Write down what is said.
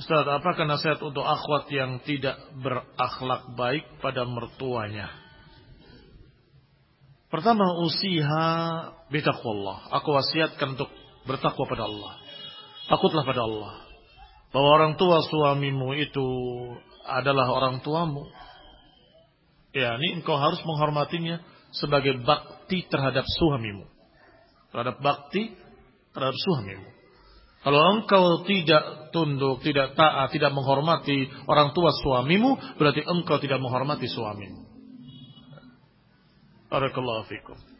Ustaz, apakah nasihat untuk akhwat yang tidak berakhlak baik pada mertuanya? Pertama, usiha bitaqwallah. Aku wasiatkan untuk bertakwa pada Allah. Takutlah pada Allah. Bahwa orang tua suamimu itu adalah orang tuamu. Ya, ini engkau harus menghormatinya sebagai bakti terhadap suamimu. Terhadap bakti terhadap suamimu. Kalau engkau tidak tunduk, tidak taat, tidak menghormati orang tua suamimu, berarti engkau tidak menghormati suamimu. Barakallahu fikum.